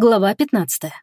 Глава 15.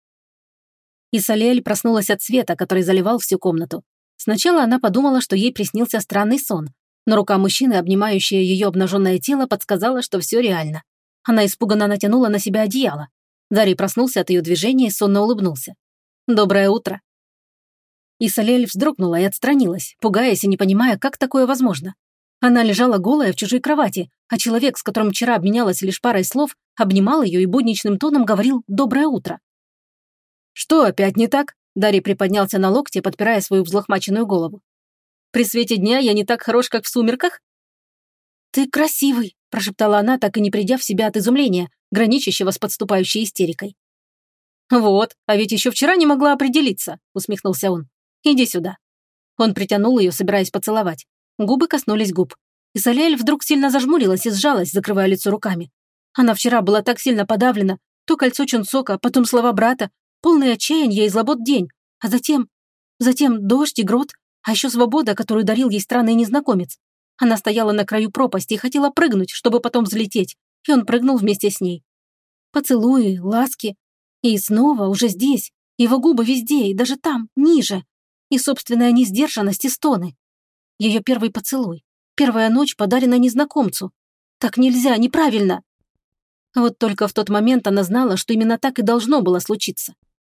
Исалиэль проснулась от света, который заливал всю комнату. Сначала она подумала, что ей приснился странный сон, но рука мужчины, обнимающая ее обнаженное тело, подсказала, что все реально. Она испуганно натянула на себя одеяло. Дарий проснулся от ее движения и сонно улыбнулся. «Доброе утро». Исалиэль вздрогнула и отстранилась, пугаясь и не понимая, как такое возможно. Она лежала голая в чужой кровати, а человек, с которым вчера обменялась лишь парой слов, обнимал ее и будничным тоном говорил «доброе утро». «Что опять не так?» Дарий приподнялся на локте, подпирая свою взлохмаченную голову. «При свете дня я не так хорош, как в сумерках?» «Ты красивый», – прошептала она, так и не придя в себя от изумления, граничащего с подступающей истерикой. «Вот, а ведь еще вчера не могла определиться», – усмехнулся он. «Иди сюда». Он притянул ее, собираясь поцеловать. Губы коснулись губ. Исалиэль вдруг сильно зажмурилась и сжалась, закрывая лицо руками. Она вчера была так сильно подавлена. То кольцо Чунцока, потом слова брата, полный отчаяния и злобот день. А затем дождь и грот, а еще свобода, которую дарил ей странный незнакомец. Она стояла на краю пропасти и хотела прыгнуть, чтобы потом взлететь, и он прыгнул вместе с ней. Поцелуи, ласки. И снова, уже здесь, его губы везде, и даже там, ниже. И собственная несдержанность и стоны. Ее первый поцелуй. Первая ночь подарена незнакомцу. Так нельзя, неправильно. Вот только в тот момент она знала, что именно так и должно было случиться.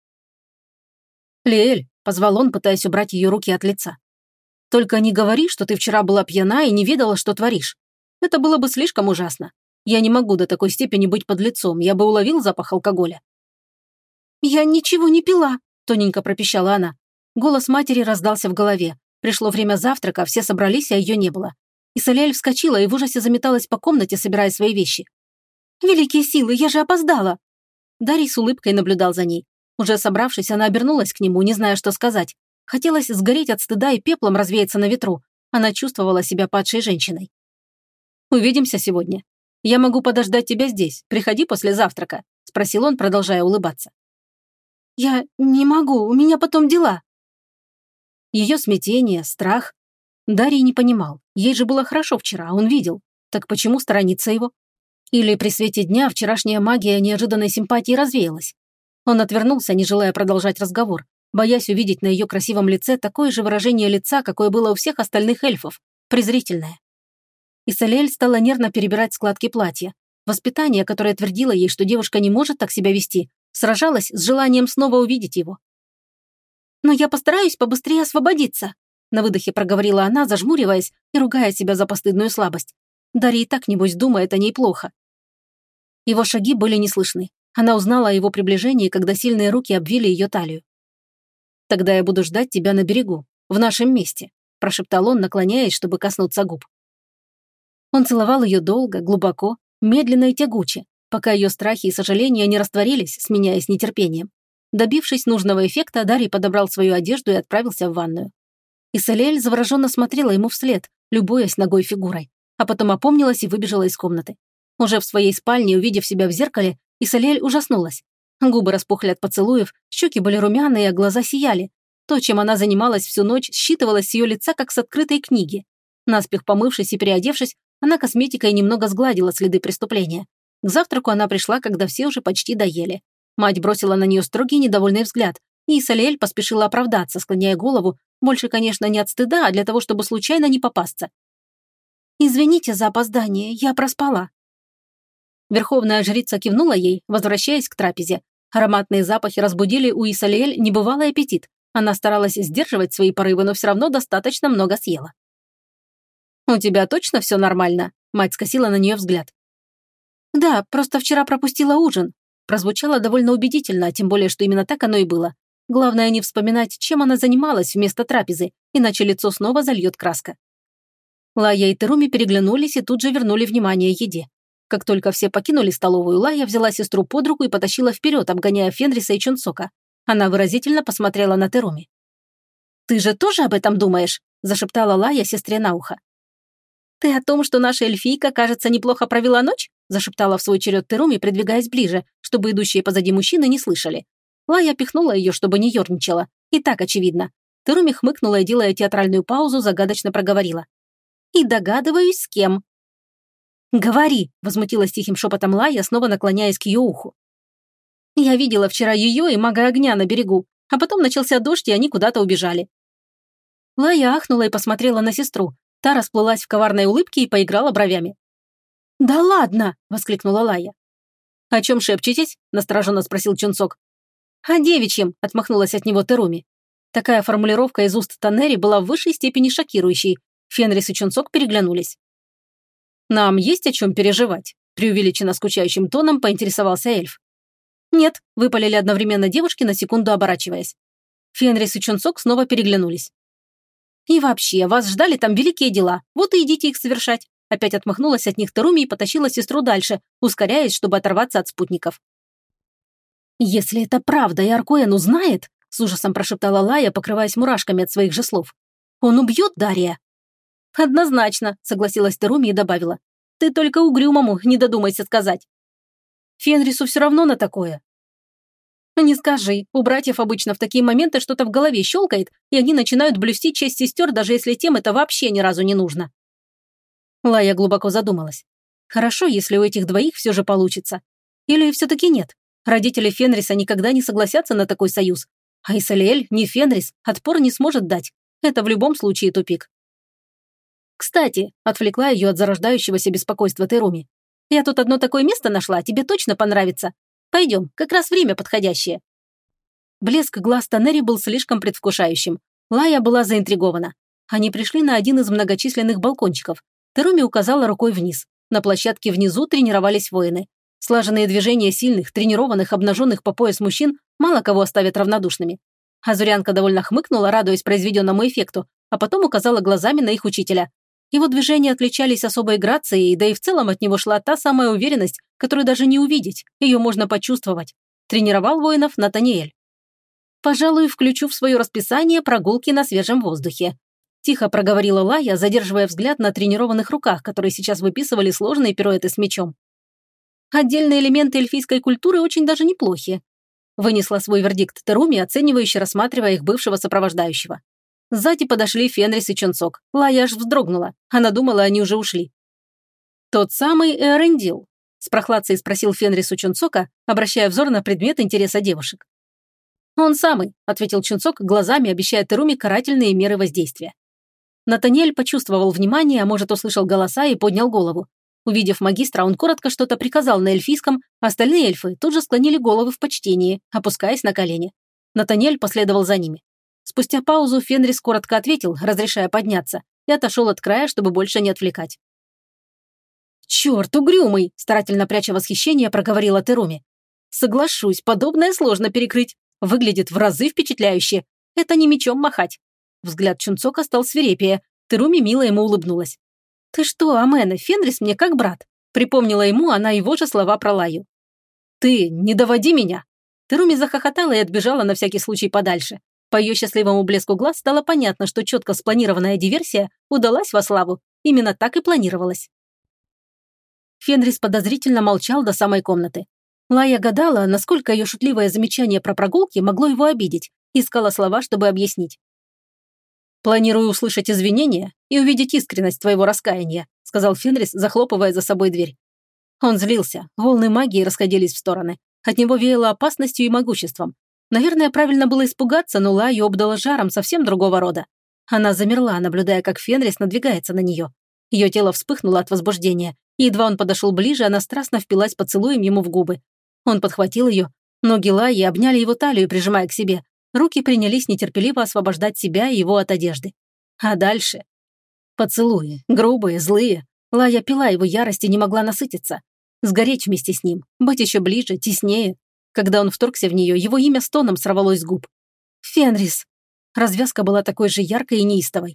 «Лиэль», — позвал он, пытаясь убрать ее руки от лица. «Только не говори, что ты вчера была пьяна и не ведала, что творишь. Это было бы слишком ужасно. Я не могу до такой степени быть подлецом, я бы уловил запах алкоголя». «Я ничего не пила», — тоненько пропищала она. Голос матери раздался в голове. Пришло время завтрака, все собрались, а ее не было. Исалиэль вскочила и в ужасе заметалась по комнате, собирая свои вещи. «Великие силы, я же опоздала!» Дарий с улыбкой наблюдал за ней. Уже собравшись, она обернулась к нему, не зная, что сказать. Хотелось сгореть от стыда и пеплом развеяться на ветру. Она чувствовала себя падшей женщиной. «Увидимся сегодня. Я могу подождать тебя здесь. Приходи после завтрака», – спросил он, продолжая улыбаться. «Я не могу, у меня потом дела». Ее смятение, страх. Дарий не понимал. Ей же было хорошо вчера, он видел. Так почему сторониться его? Или при свете дня вчерашняя магия неожиданной симпатии развеялась? Он отвернулся, не желая продолжать разговор, боясь увидеть на ее красивом лице такое же выражение лица, какое было у всех остальных эльфов, презрительное. Исалиэль стала нервно перебирать складки платья. Воспитание, которое твердило ей, что девушка не может так себя вести, сражалось с желанием снова увидеть его. «Но я постараюсь побыстрее освободиться», на выдохе проговорила она, зажмуриваясь и ругая себя за постыдную слабость. Дарья и так, небось, думает о ней плохо. Его шаги были не слышны. Она узнала о его приближении, когда сильные руки обвили ее талию. «Тогда я буду ждать тебя на берегу, в нашем месте», прошептал он, наклоняясь, чтобы коснуться губ. Он целовал ее долго, глубоко, медленно и тягуче, пока ее страхи и сожаления не растворились, сменяясь нетерпением. Добившись нужного эффекта, Дарий подобрал свою одежду и отправился в ванную. Исалиэль завороженно смотрела ему вслед, любуясь ногой фигурой, а потом опомнилась и выбежала из комнаты. Уже в своей спальне, увидев себя в зеркале, Исалиэль ужаснулась. Губы распухли от поцелуев, щеки были румяные, а глаза сияли. То, чем она занималась всю ночь, считывалось с ее лица, как с открытой книги. Наспех помывшись и переодевшись, она косметикой немного сгладила следы преступления. К завтраку она пришла, когда все уже почти доели. Мать бросила на нее строгий недовольный взгляд, и Исалиэль поспешила оправдаться, склоняя голову, больше, конечно, не от стыда, а для того, чтобы случайно не попасться. «Извините за опоздание, я проспала». Верховная жрица кивнула ей, возвращаясь к трапезе. Ароматные запахи разбудили у Исалиэль небывалый аппетит. Она старалась сдерживать свои порывы, но все равно достаточно много съела. «У тебя точно все нормально?» Мать скосила на нее взгляд. «Да, просто вчера пропустила ужин». Прозвучало довольно убедительно, тем более, что именно так оно и было. Главное не вспоминать, чем она занималась вместо трапезы, иначе лицо снова зальет краска. Лая и Теруми переглянулись и тут же вернули внимание еде. Как только все покинули столовую, Лая взяла сестру под руку и потащила вперед, обгоняя Фенриса и Чунцока. Она выразительно посмотрела на Теруми. «Ты же тоже об этом думаешь?» – зашептала Лая сестре на ухо. «Ты о том, что наша эльфийка, кажется, неплохо провела ночь?» – зашептала в свой черед Теруми, придвигаясь ближе, чтобы идущие позади мужчины не слышали. Лая пихнула ее, чтобы не ерничала. И так очевидно. Теруми хмыкнула и, делая театральную паузу, загадочно проговорила. «И догадываюсь, с кем». «Говори!» – возмутилась тихим шепотом Лая, снова наклоняясь к ее уху. Я видела вчера ее и мага огня на берегу, а потом начался дождь, и они куда-то убежали». Лая ахнула и посмотрела на сестру. Та расплылась в коварной улыбке и поиграла бровями. «Да ладно!» – воскликнула Лая. «О чем шепчетесь?» – настороженно спросил Чунцок. «О девичьем!» – отмахнулась от него Теруми. Такая формулировка из уст Таннери была в высшей степени шокирующей. Фенрис и Чунцок переглянулись. «Нам есть о чем переживать?» – преувеличенно скучающим тоном поинтересовался эльф. «Нет», – выпалили одновременно девушки, на секунду оборачиваясь. Фенрис и Чунцок снова переглянулись. «И вообще, вас ждали там великие дела, вот и идите их совершать». Опять отмахнулась от них Теруми и потащила сестру дальше, ускоряясь, чтобы оторваться от спутников. «Если это правда, и Аркуэн узнает», – с ужасом прошептала Лая, покрываясь мурашками от своих же слов. «Он убьет Дария?» «Однозначно», – согласилась Теруми и добавила. «Ты только угрюмому не додумайся сказать». «Фенрису все равно на такое». «Не скажи, у братьев обычно в такие моменты что-то в голове щелкает, и они начинают блюсти честь сестер, даже если тем это вообще ни разу не нужно». Лая глубоко задумалась. Хорошо, если у этих двоих все же получится. Или все-таки нет? Родители Фенриса никогда не согласятся на такой союз. А Исалиэль, не Фенрис, отпор не сможет дать. Это в любом случае тупик. «Кстати», – отвлекла ее от зарождающегося беспокойства Теруми, «я тут одно такое место нашла, тебе точно понравится. Пойдем, как раз время подходящее». Блеск глаз Таннери был слишком предвкушающим. Лая была заинтригована. Они пришли на один из многочисленных балкончиков. Теруми указала рукой вниз. На площадке внизу тренировались воины. Слаженные движения сильных, тренированных, обнаженных по пояс мужчин мало кого оставят равнодушными. Азурянка довольно хмыкнула, радуясь произведенному эффекту, а потом указала глазами на их учителя. Его движения отличались особой грацией, да и в целом от него шла та самая уверенность, которую даже не увидеть, ее можно почувствовать. Тренировал воинов Натаниэль. «Пожалуй, включу в свое расписание прогулки на свежем воздухе», тихо проговорила Лая, задерживая взгляд на тренированных руках, которые сейчас выписывали сложные пируэты с мечом. «Отдельные элементы эльфийской культуры очень даже неплохи», вынесла свой вердикт Теруми, оценивающе рассматривая их бывшего сопровождающего. Сзади подошли Фенрис и Чунцок. Лая аж вздрогнула. Она думала, они уже ушли. «Тот самый Эрендил?» с прохладцей спросил Фенрис у Чунцока, обращая взор на предмет интереса девушек. «Он самый», – ответил Чунцок, глазами обещая Теруми карательные меры воздействия. Натаниэль почувствовал внимание, а может, услышал голоса и поднял голову. Увидев магистра, он коротко что-то приказал на эльфийском, а остальные эльфы тут же склонили головы в почтении, опускаясь на колени. Натаниэль последовал за ними. Спустя паузу Фенрис коротко ответил, разрешая подняться, и отошел от края, чтобы больше не отвлекать. «Черт, угрюмый!» – старательно пряча восхищение, проговорила Теруми. «Соглашусь, подобное сложно перекрыть. Выглядит в разы впечатляюще. Это не мечом махать». Взгляд Чунцока стал свирепее. Теруми мило ему улыбнулась. «Ты что, Амена, Фенрис мне как брат», – припомнила ему она его же слова про Лаю. «Ты, не доводи меня!» Теруми захохотала и отбежала на всякий случай подальше. По ее счастливому блеску глаз стало понятно, что четко спланированная диверсия удалась во славу. Именно так и планировалось. Фенрис подозрительно молчал до самой комнаты. Лая гадала, насколько ее шутливое замечание про прогулки могло его обидеть, искала слова, чтобы объяснить. «Планирую услышать извинения и увидеть искренность твоего раскаяния», сказал Фенрис, захлопывая за собой дверь. Он злился, волны магии расходились в стороны. От него веяло опасностью и могуществом. Наверное, правильно было испугаться, но Лаю обдала жаром совсем другого рода. Она замерла, наблюдая, как Фенрис надвигается на нее. Ее тело вспыхнуло от возбуждения, и едва он подошел ближе, она страстно впилась поцелуем ему в губы. Он подхватил ее, ноги Лаи обняли его талию, прижимая к себе. Руки принялись нетерпеливо освобождать себя и его от одежды. А дальше? Поцелуи, грубые, злые. Лая пила его ярость и не могла насытиться. Сгореть вместе с ним, быть еще ближе, теснее. Когда он вторгся в нее, его имя стоном сорвалось с губ. «Фенрис!» Развязка была такой же яркой и неистовой.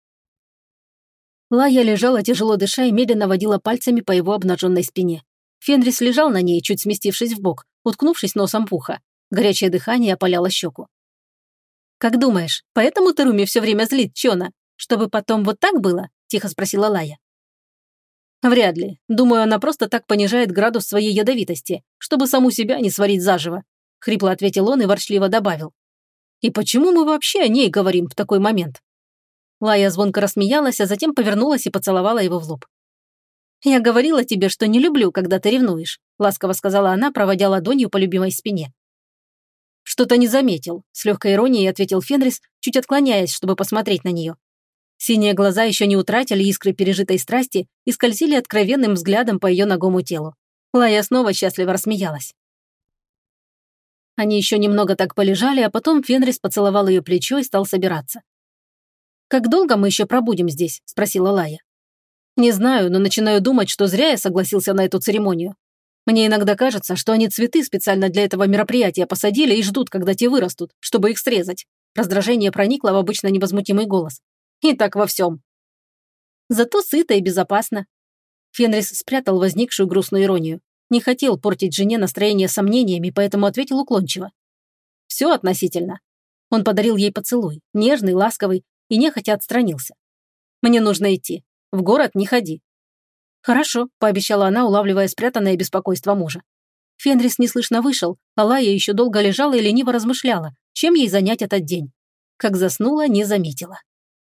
Лая лежала, тяжело дыша, и медленно водила пальцами по его обнаженной спине. Фенрис лежал на ней, чуть сместившись вбок, уткнувшись носом в ухо. Горячее дыхание опаляло щеку. «Как думаешь, поэтому Теруми все время злит Чона? Чтобы потом вот так было?» – тихо спросила Лая. «Вряд ли. Думаю, она просто так понижает градус своей ядовитости, чтобы саму себя не сварить заживо», – хрипло ответил он и ворчливо добавил. «И почему мы вообще о ней говорим в такой момент?» Лая звонко рассмеялась, а затем повернулась и поцеловала его в лоб. «Я говорила тебе, что не люблю, когда ты ревнуешь», ласково сказала она, проводя ладонью по любимой спине. «Что-то не заметил», с легкой иронией ответил Фенрис, чуть отклоняясь, чтобы посмотреть на нее. Синие глаза еще не утратили искры пережитой страсти и скользили откровенным взглядом по ее нагому телу. Лая снова счастливо рассмеялась. Они еще немного так полежали, а потом Фенрис поцеловал ее плечо и стал собираться. «Как долго мы еще пробудем здесь?» – спросила Лая. «Не знаю, но начинаю думать, что зря я согласился на эту церемонию. Мне иногда кажется, что они цветы специально для этого мероприятия посадили и ждут, когда те вырастут, чтобы их срезать». Раздражение проникло в обычно невозмутимый голос. «И так во всем». «Зато сыто и безопасно». Фенрис спрятал возникшую грустную иронию. Не хотел портить жене настроение сомнениями, поэтому ответил уклончиво. «Все относительно». Он подарил ей поцелуй, нежный, ласковый, и нехотя отстранился. «Мне нужно идти. В город не ходи». «Хорошо», – пообещала она, улавливая спрятанное беспокойство мужа. Фенрис неслышно вышел, а Лая еще долго лежала и лениво размышляла, чем ей занять этот день. Как заснула, не заметила.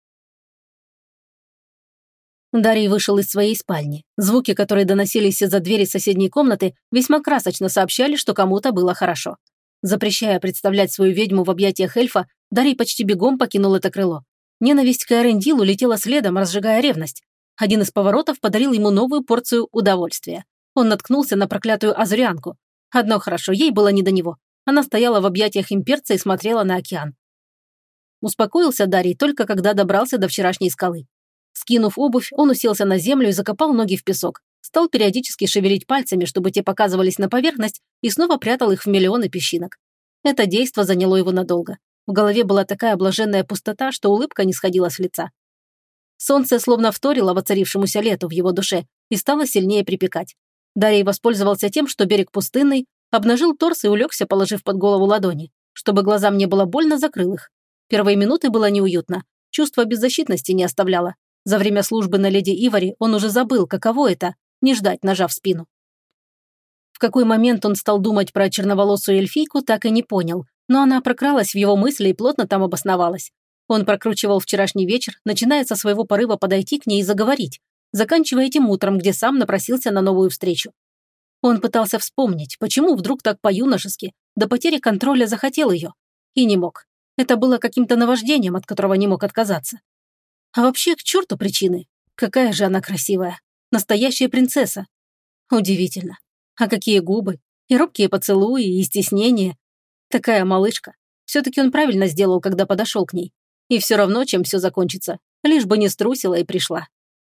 Дарий вышел из своей спальни. Звуки, которые доносились из-за двери соседней комнаты, весьма красочно сообщали, что кому-то было хорошо. Запрещая представлять свою ведьму в объятиях эльфа, Дарий почти бегом покинул это крыло. Ненависть к Эрендилу летела следом, разжигая ревность. Один из поворотов подарил ему новую порцию удовольствия. Он наткнулся на проклятую азурианку. Одно хорошо, ей было не до него. Она стояла в объятиях имперца и смотрела на океан. Успокоился Дарий только когда добрался до вчерашней скалы. Скинув обувь, он уселся на землю и закопал ноги в песок. Стал периодически шевелить пальцами, чтобы те показывались на поверхность, и снова прятал их в миллионы песчинок. Это действо заняло его надолго. В голове была такая блаженная пустота, что улыбка не сходила с лица. Солнце словно вторило воцарившемуся лету в его душе и стало сильнее припекать. Дарий воспользовался тем, что берег пустынный, обнажил торс и улегся, положив под голову ладони. Чтобы глазам не было больно, закрыл их. Первые минуты было неуютно. Чувство беззащитности не оставляло. За время службы на леди Ивари он уже забыл, каково это – не ждать ножа в спину. В какой момент он стал думать про черноволосую эльфийку, так и не понял, но она прокралась в его мысли и плотно там обосновалась. Он прокручивал вчерашний вечер, начиная со своего порыва подойти к ней и заговорить, заканчивая этим утром, где сам напросился на новую встречу. Он пытался вспомнить, почему вдруг так по-юношески, до потери контроля захотел ее. И не мог. Это было каким-то наваждением, от которого не мог отказаться. А вообще, к черту причины. Какая же она красивая. Настоящая принцесса. Удивительно. А какие губы. И робкие поцелуи, и стеснение. Такая малышка. Все-таки он правильно сделал, когда подошел к ней. И все равно, чем все закончится. Лишь бы не струсила и пришла.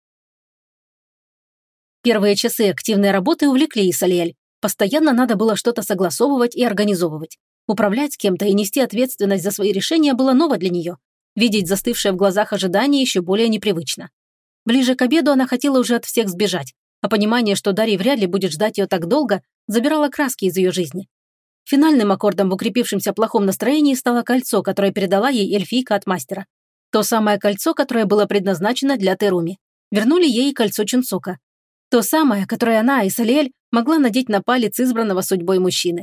Первые часы активной работы увлекли Исалиэль. Постоянно надо было что-то согласовывать и организовывать. Управлять кем-то и нести ответственность за свои решения было ново для нее. Видеть застывшее в глазах ожидание еще более непривычно. Ближе к обеду она хотела уже от всех сбежать, а понимание, что Дарий вряд ли будет ждать ее так долго, забирало краски из ее жизни. Финальным аккордом в укрепившемся плохом настроении стало кольцо, которое передала ей эльфийка от мастера. То самое кольцо, которое было предназначено для Теруми. Вернули ей и кольцо Чунцока. То самое, которое она, Исалиэль, могла надеть на палец избранного судьбой мужчины.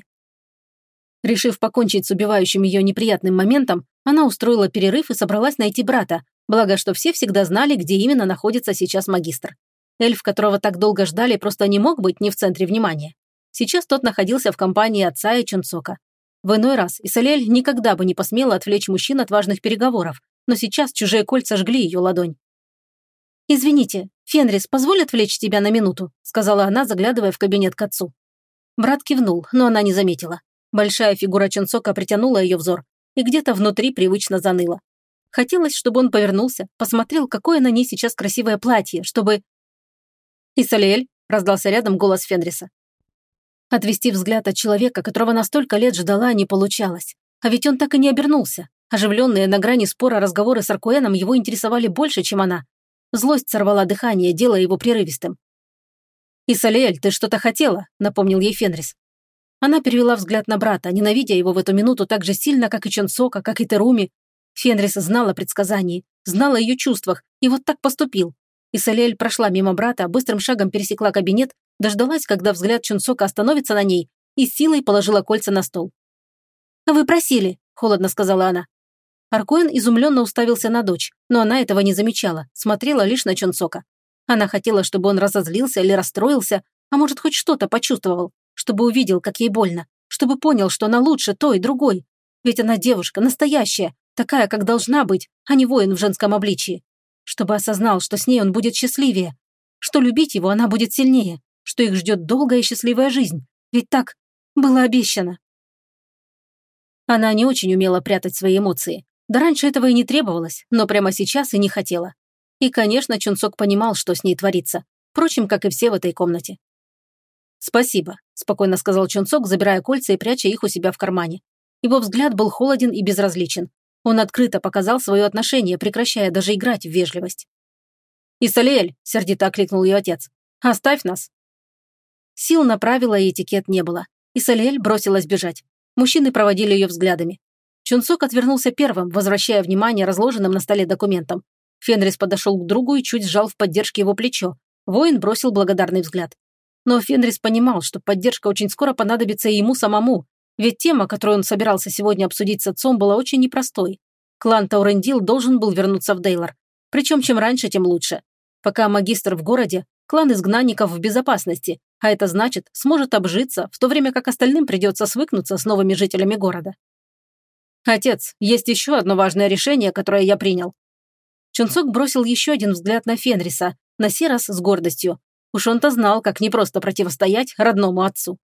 Решив покончить с убивающим ее неприятным моментом, она устроила перерыв и собралась найти брата, благо что все всегда знали, где именно находится сейчас магистр. Эльф, которого так долго ждали, просто не мог быть не в центре внимания. Сейчас тот находился в компании отца и Чунцока. В иной раз Исалиэль никогда бы не посмела отвлечь мужчин от важных переговоров, но сейчас чужие кольца жгли ее ладонь. «Извините, Фенрис, позволь отвлечь тебя на минуту», сказала она, заглядывая в кабинет к отцу. Брат кивнул, но она не заметила. Большая фигура Чунцока притянула ее взор, и где-то внутри привычно заныло. Хотелось, чтобы он повернулся, посмотрел, какое на ней сейчас красивое платье, чтобы... «Исалиэль», – раздался рядом голос Фенриса. Отвести взгляд от человека, которого на столько лет ждала, не получалось. А ведь он так и не обернулся. Оживленные на грани спора разговоры с Аркуэном его интересовали больше, чем она. Злость сорвала дыхание, делая его прерывистым. «Исалиэль, ты что-то хотела», – напомнил ей Фенрис. Она перевела взгляд на брата, ненавидя его в эту минуту так же сильно, как и Чунцока, как и Теруми. Фенрис знал о предсказании, знал о ее чувствах, и вот так поступил. Исалиэль прошла мимо брата, быстрым шагом пересекла кабинет, дождалась, когда взгляд Чунцока остановится на ней, и с силой положила кольца на стол. «Вы просили», – холодно сказала она. Аркуэн изумленно уставился на дочь, но она этого не замечала, смотрела лишь на Чунцока. Она хотела, чтобы он разозлился или расстроился, а может, хоть что-то почувствовал, чтобы увидел, как ей больно, чтобы понял, что она лучше той и другой. Ведь она девушка, настоящая, такая, как должна быть, а не воин в женском обличии. Чтобы осознал, что с ней он будет счастливее, что любить его она будет сильнее, что их ждет долгая и счастливая жизнь. Ведь так было обещано. Она не очень умела прятать свои эмоции. Да раньше этого и не требовалось, но прямо сейчас и не хотела. И, конечно, Чунсок понимал, что с ней творится. Впрочем, как и все в этой комнате. «Спасибо», – спокойно сказал Чунсок, забирая кольца и пряча их у себя в кармане. Его взгляд был холоден и безразличен. Он открыто показал свое отношение, прекращая даже играть в вежливость. «Исалиэль», – сердито окликнул ее отец, – «оставь нас». Сил на правила и этикет не было. Исалиэль бросилась бежать. Мужчины проводили ее взглядами. Чунсок отвернулся первым, возвращая внимание разложенным на столе документам. Фенрис подошел к другу и чуть сжал в поддержке его плечо. Воин бросил благодарный взгляд. Но Фенрис понимал, что поддержка очень скоро понадобится и ему самому, ведь тема, которую он собирался сегодня обсудить с отцом, была очень непростой. Клан Таурендил должен был вернуться в Дейлор. Причем чем раньше, тем лучше. Пока магистр в городе, клан изгнанников в безопасности, а это значит, сможет обжиться, в то время как остальным придется свыкнуться с новыми жителями города. «Отец, есть еще одно важное решение, которое я принял». Чунсок бросил еще один взгляд на Фенриса, на сей раз с гордостью. Уж он-то знал, как непросто противостоять родному отцу.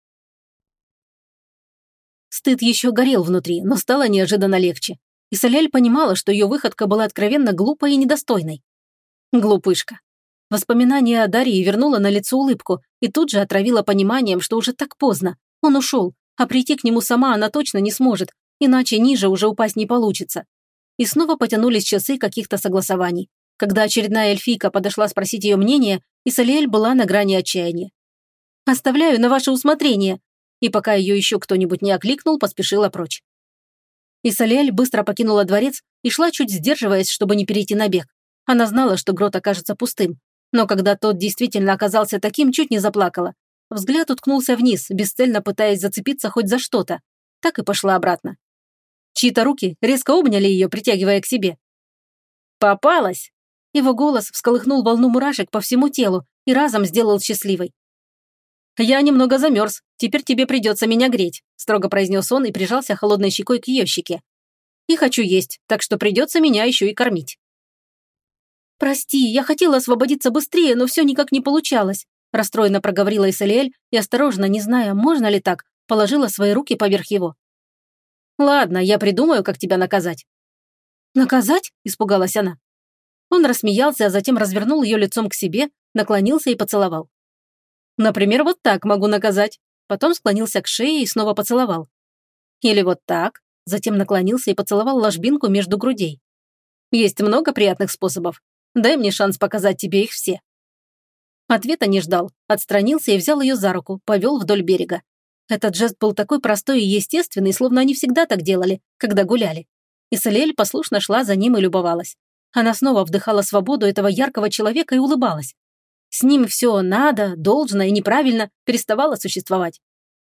Стыд еще горел внутри, но стало неожиданно легче. И Соляль понимала, что ее выходка была откровенно глупой и недостойной. Глупышка. Воспоминание о Дарье вернуло на лицо улыбку и тут же отравило пониманием, что уже так поздно. Он ушел, а прийти к нему сама она точно не сможет, иначе ниже уже упасть не получится. И снова потянулись часы каких-то согласований. Когда очередная эльфийка подошла спросить ее мнение, Исалиэль была на грани отчаяния. «Оставляю на ваше усмотрение», и пока ее еще кто-нибудь не окликнул, поспешила прочь. Исалиэль быстро покинула дворец и шла, чуть сдерживаясь, чтобы не перейти на бег. Она знала, что грот окажется пустым, но когда тот действительно оказался таким, чуть не заплакала. Взгляд уткнулся вниз, бесцельно пытаясь зацепиться хоть за что-то. Так и пошла обратно. Чьи-то руки резко обняли ее, притягивая к себе. «Попалась!» Его голос всколыхнул волну мурашек по всему телу и разом сделал счастливой. «Я немного замерз, теперь тебе придется меня греть», строго произнес он и прижался холодной щекой к ее щеке. «И хочу есть, так что придется меня еще и кормить». «Прости, я хотела освободиться быстрее, но все никак не получалось», расстроенно проговорила Исалиэль и осторожно, не зная, можно ли так, положила свои руки поверх его. «Ладно, я придумаю, как тебя наказать». «Наказать?» – испугалась она. Он рассмеялся, а затем развернул ее лицом к себе, наклонился и поцеловал. «Например, вот так могу наказать». Потом склонился к шее и снова поцеловал. Или вот так, затем наклонился и поцеловал ложбинку между грудей. Есть много приятных способов. Дай мне шанс показать тебе их все. Ответа не ждал, отстранился и взял ее за руку, повел вдоль берега. Этот жест был такой простой и естественный, словно они всегда так делали, когда гуляли. Исалиэль послушно шла за ним и любовалась. Она снова вдыхала свободу этого яркого человека и улыбалась. С ним все надо, должно и неправильно переставало существовать.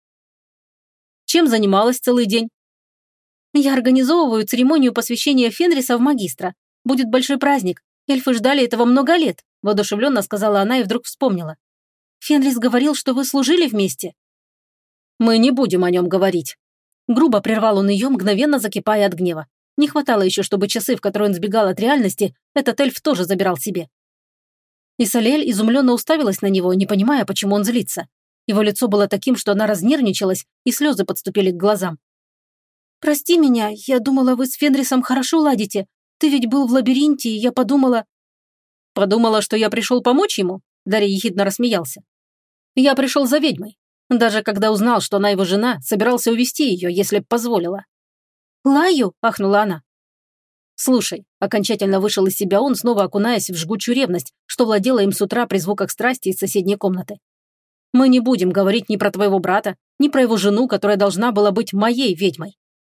Чем занималась целый день? Я организовываю церемонию посвящения Фенриса в магистра. Будет большой праздник. Эльфы ждали этого много лет, воодушевленно сказала она и вдруг вспомнила. Фенрис говорил, что вы служили вместе. Мы не будем о нем говорить. Грубо прервал он ее, мгновенно закипая от гнева. Не хватало еще, чтобы часы, в которые он сбегал от реальности, этот эльф тоже забирал себе. Исалиэль изумленно уставилась на него, не понимая, почему он злится. Его лицо было таким, что она разнервничалась, и слезы подступили к глазам. «Прости меня, я думала, вы с Фенрисом хорошо ладите. Ты ведь был в лабиринте, и я подумала...» «Подумала, что я пришел помочь ему?» Дарья ехидно рассмеялся. «Я пришел за ведьмой. Даже когда узнал, что она его жена, собирался увести ее, если б позволила». «Лаю?» – ахнула она. «Слушай», – окончательно вышел из себя он, снова окунаясь в жгучую ревность, что владела им с утра при звуках страсти из соседней комнаты. «Мы не будем говорить ни про твоего брата, ни про его жену, которая должна была быть моей ведьмой».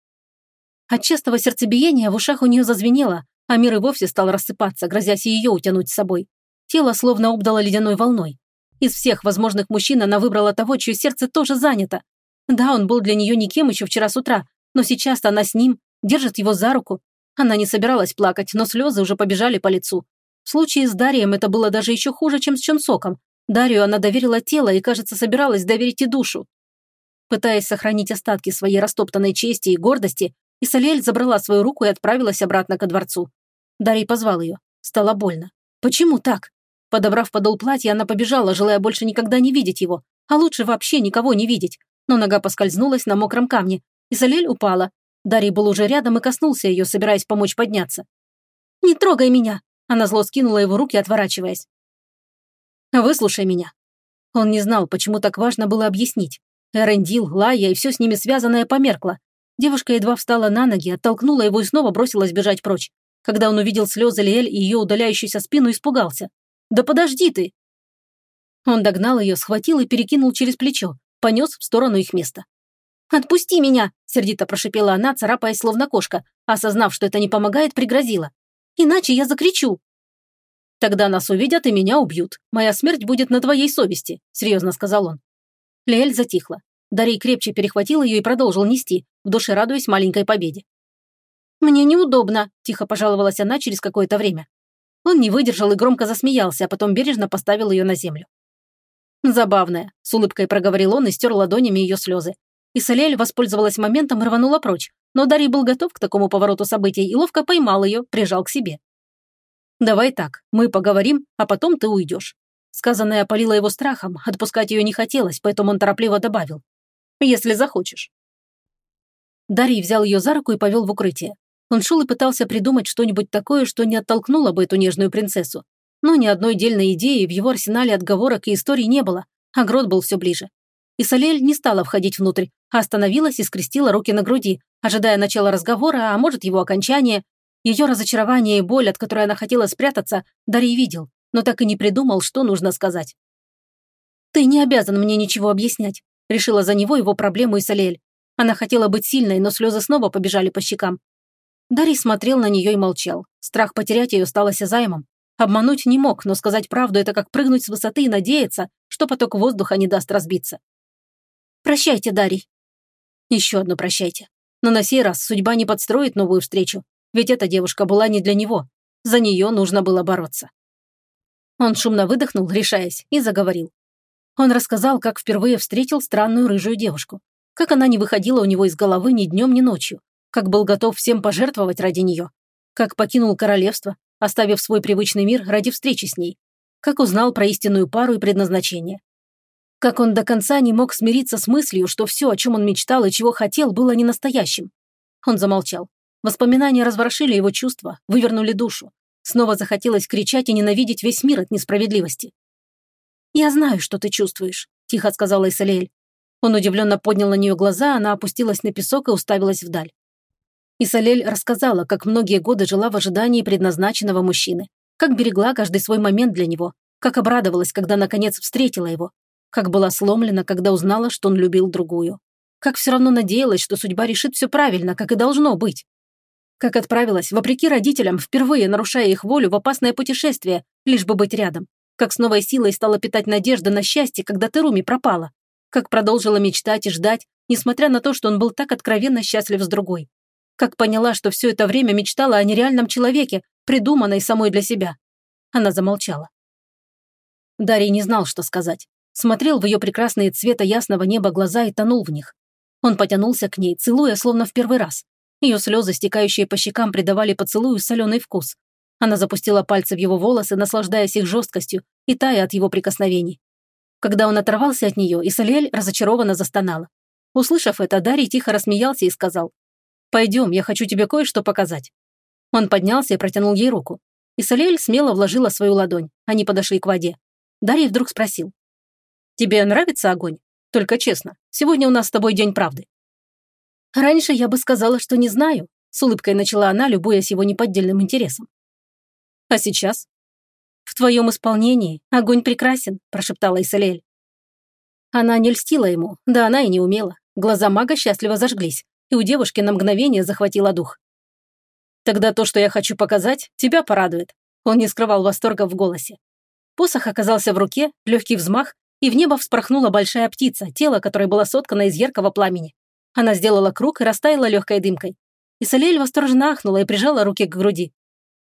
От частого сердцебиения в ушах у нее зазвенело, а мир и вовсе стал рассыпаться, грозясь и ее утянуть с собой. Тело словно обдало ледяной волной. Из всех возможных мужчин она выбрала того, чье сердце тоже занято. Да, он был для нее никем еще вчера с утра, но сейчас она с ним, держит его за руку. Она не собиралась плакать, но слезы уже побежали по лицу. В случае с Дарием это было даже еще хуже, чем с Чонсоком. Дарью она доверила тело и, кажется, собиралась доверить и душу. Пытаясь сохранить остатки своей растоптанной чести и гордости, Исалиэль забрала свою руку и отправилась обратно ко дворцу. Дарий позвал ее. Стало больно. Почему так? Подобрав подол платья, она побежала, желая больше никогда не видеть его, а лучше вообще никого не видеть. Но нога поскользнулась на мокром камне. Исалиэль упала. Дарий был уже рядом и коснулся ее, собираясь помочь подняться. «Не трогай меня!» Она зло скинула его руки, отворачиваясь. «Выслушай меня». Он не знал, почему так важно было объяснить. Эрендил, Лая и все с ними связанное померкло. Девушка едва встала на ноги, оттолкнула его и снова бросилась бежать прочь. Когда он увидел слезы Лиэль и ее удаляющуюся спину, испугался. «Да подожди ты!» Он догнал ее, схватил и перекинул через плечо, понес в сторону их места. «Отпусти меня!» – сердито прошипела она, царапаясь словно кошка, осознав, что это не помогает, пригрозила. «Иначе я закричу!» «Тогда нас увидят и меня убьют. Моя смерть будет на твоей совести», – серьезно сказал он. Лиэль затихла. Дарий крепче перехватил ее и продолжил нести, в душе радуясь маленькой победе. «Мне неудобно», – тихо пожаловалась она через какое-то время. Он не выдержал и громко засмеялся, а потом бережно поставил ее на землю. «Забавная», – с улыбкой проговорил он и стер ладонями ее слезы. Исалиэль воспользовалась моментом и рванула прочь, но Дарий был готов к такому повороту событий и ловко поймал ее, прижал к себе. «Давай так, мы поговорим, а потом ты уйдешь». Сказанное опалило его страхом, отпускать ее не хотелось, поэтому он торопливо добавил. «Если захочешь». Дарий взял ее за руку и повел в укрытие. Он шел и пытался придумать что-нибудь такое, что не оттолкнуло бы эту нежную принцессу. Но ни одной дельной идеи в его арсенале отговорок и историй не было, а Грот был все ближе. Исалиэль не стала входить внутрь, а остановилась и скрестила руки на груди, ожидая начала разговора, а может его окончания. Ее разочарование и боль, от которой она хотела спрятаться, Дарий видел, но так и не придумал, что нужно сказать. «Ты не обязан мне ничего объяснять», — решила за него его проблему Исалиэль. Она хотела быть сильной, но слезы снова побежали по щекам. Дарий смотрел на нее и молчал. Страх потерять ее стал осязаемым. Обмануть не мог, но сказать правду – это как прыгнуть с высоты и надеяться, что поток воздуха не даст разбиться. «Прощайте, Дарий». Еще одно прощайте. Но на сей раз судьба не подстроит новую встречу, ведь эта девушка была не для него. За нее нужно было бороться. Он шумно выдохнул, решаясь, и заговорил. Он рассказал, как впервые встретил странную рыжую девушку, как она не выходила у него из головы ни днем, ни ночью, как был готов всем пожертвовать ради нее, как покинул королевство, оставив свой привычный мир ради встречи с ней, как узнал про истинную пару и предназначение. Как он до конца не мог смириться с мыслью, что все, о чем он мечтал и чего хотел, было не настоящим. Он замолчал. Воспоминания разворошили его чувства, вывернули душу. Снова захотелось кричать и ненавидеть весь мир от несправедливости. «Я знаю, что ты чувствуешь», – тихо сказала Исалиэль. Он удивленно поднял на нее глаза, она опустилась на песок и уставилась вдаль. Исалиэль рассказала, как многие годы жила в ожидании предназначенного мужчины, как берегла каждый свой момент для него, как обрадовалась, когда наконец встретила его, как была сломлена, когда узнала, что он любил другую, как все равно надеялась, что судьба решит все правильно, как и должно быть, как отправилась, вопреки родителям, впервые нарушая их волю в опасное путешествие, лишь бы быть рядом, как с новой силой стала питать надежды на счастье, когда Теруми пропала, как продолжила мечтать и ждать, несмотря на то, что он был так откровенно счастлив с другой. Как поняла, что все это время мечтала о нереальном человеке, придуманной самой для себя. Она замолчала. Дарий не знал, что сказать. Смотрел в ее прекрасные цвета ясного неба глаза и тонул в них. Он потянулся к ней, целуя, словно в первый раз. Ее слезы, стекающие по щекам, придавали поцелую соленый вкус. Она запустила пальцы в его волосы, наслаждаясь их жесткостью и тая от его прикосновений. Когда он оторвался от нее, Исалиэль разочарованно застонала. Услышав это, Дарий тихо рассмеялся и сказал: «Пойдем, я хочу тебе кое-что показать». Он поднялся и протянул ей руку. Исалиэль смело вложила свою ладонь. Они подошли к воде. Дарий вдруг спросил: «Тебе нравится огонь? Только честно, сегодня у нас с тобой день правды». «Раньше я бы сказала, что не знаю», — с улыбкой начала она, любуясь его неподдельным интересом. «А сейчас?» «В твоем исполнении огонь прекрасен», — прошептала Исалиэль. Она не льстила ему, да она и не умела. Глаза мага счастливо зажглись, и у девушки на мгновение захватило дух. «Тогда то, что я хочу показать, тебя порадует». Он не скрывал восторга в голосе. Посох оказался в руке, легкий взмах, и в небо вспорхнула большая птица, тело которой было соткано из яркого пламени. Она сделала круг и растаяла легкой дымкой. Исалиэль восторженно ахнула и прижала руки к груди.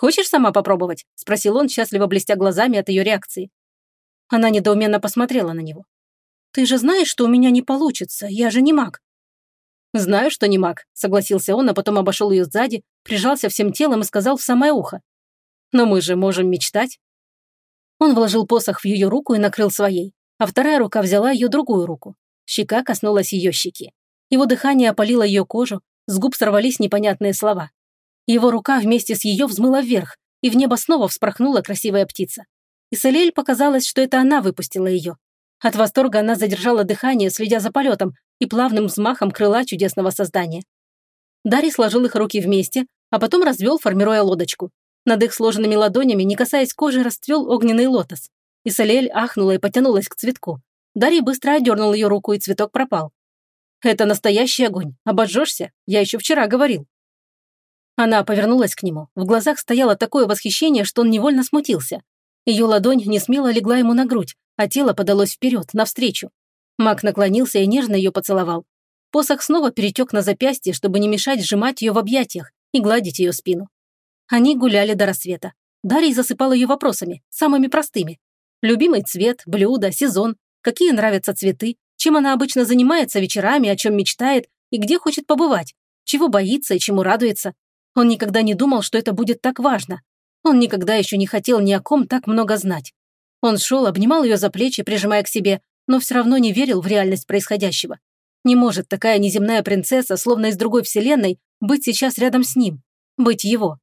«Хочешь сама попробовать?» – спросил он, счастливо блестя глазами от ее реакции. Она недоуменно посмотрела на него. «Ты же знаешь, что у меня не получится, я же не маг». «Знаю, что не маг», – согласился он, а потом обошел ее сзади, прижался всем телом и сказал в самое ухо. «Но мы же можем мечтать». Он вложил посох в ее руку и накрыл своей, а вторая рука взяла ее другую руку. Щека коснулась ее щеки. Его дыхание опалило ее кожу, с губ сорвались непонятные слова. Его рука вместе с ее взмыла вверх, и в небо снова вспорхнула красивая птица. И Салиэль показалось, что это она выпустила ее. От восторга она задержала дыхание, следя за полетом, и плавным взмахом крыла чудесного создания. Дарий сложил их руки вместе, а потом развел, формируя лодочку. Над их сложенными ладонями, не касаясь кожи, расцвел огненный лотос. И Салиэль ахнула и потянулась к цветку. Дарий быстро одернул ее руку, и цветок пропал. «Это настоящий огонь. Обожжешься? Я еще вчера говорил». Она повернулась к нему. В глазах стояло такое восхищение, что он невольно смутился. Ее ладонь несмело легла ему на грудь, а тело подалось вперед, навстречу. Маг наклонился и нежно ее поцеловал. Посох снова перетек на запястье, чтобы не мешать сжимать ее в объятиях и гладить ее спину. Они гуляли до рассвета. Дарий засыпал ее вопросами, самыми простыми. Любимый цвет, блюдо, сезон, какие нравятся цветы, чем она обычно занимается вечерами, о чем мечтает и где хочет побывать, чего боится и чему радуется. Он никогда не думал, что это будет так важно. Он никогда еще не хотел ни о ком так много знать. Он шел, обнимал ее за плечи, прижимая к себе, но все равно не верил в реальность происходящего. Не может такая неземная принцесса, словно из другой вселенной, быть сейчас рядом с ним, быть его.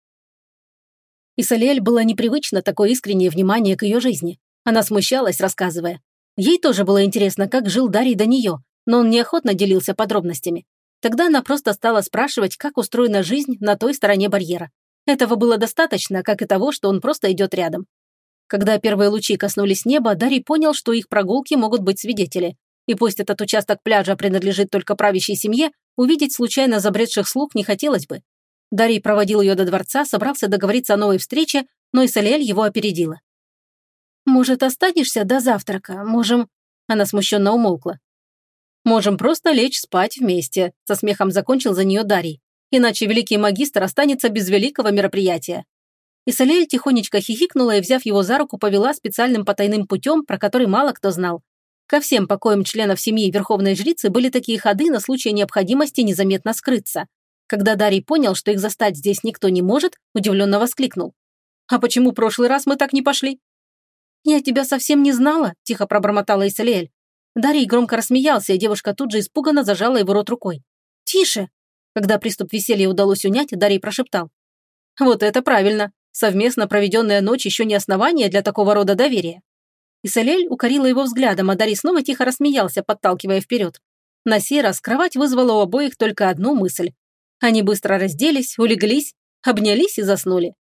И Салиэль было непривычно такое искреннее внимание к ее жизни. Она смущалась, рассказывая. Ей тоже было интересно, как жил Дарий до нее, но он неохотно делился подробностями. Тогда она просто стала спрашивать, как устроена жизнь на той стороне барьера. Этого было достаточно, как и того, что он просто идет рядом. Когда первые лучи коснулись неба, Дарий понял, что их прогулки могут быть свидетели. И пусть этот участок пляжа принадлежит только правящей семье, увидеть случайно забредших слуг не хотелось бы. Дарий проводил ее до дворца, собрался договориться о новой встрече, но Исалиэль его опередила. «Может, останешься до завтрака? Можем...» Она смущенно умолкла. «Можем просто лечь спать вместе», – со смехом закончил за нее Дарий. «Иначе великий магистр останется без великого мероприятия». Исалиэль тихонечко хихикнула и, взяв его за руку, повела специальным потайным путем, про который мало кто знал. Ко всем покоям членов семьи верховной жрицы были такие ходы на случай необходимости незаметно скрыться. Когда Дарий понял, что их застать здесь никто не может, удивленно воскликнул. «А почему прошлый раз мы так не пошли?» «Я тебя совсем не знала», – тихо пробормотала Исалиэль. Дарий громко рассмеялся, и девушка тут же испуганно зажала его рот рукой. «Тише!» Когда приступ веселья удалось унять, Дарий прошептал. «Вот это правильно. Совместно проведенная ночь еще не основание для такого рода доверия». Исалиэль укорила его взглядом, а Дарий снова тихо рассмеялся, подталкивая вперед. На сей раз кровать вызвала у обоих только одну мысль. Они быстро разделись, улеглись, обнялись и заснули.